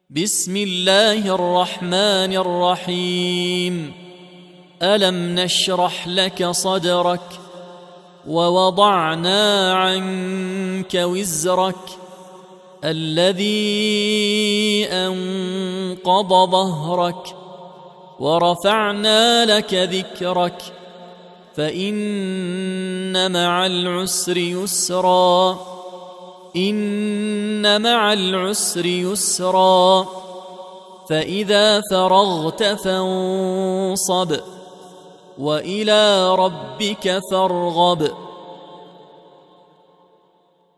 بسم الله الرحمن الرحيم. ألم نشرح لك صدرك ووضعنا عنك وزرك الذي أنقض ظهرك ورفعنا لك ذكرك فإن مع العسر يسرا إن مع العسر يسرا فإذا فرغت فانصب وإلى ربك فارغب.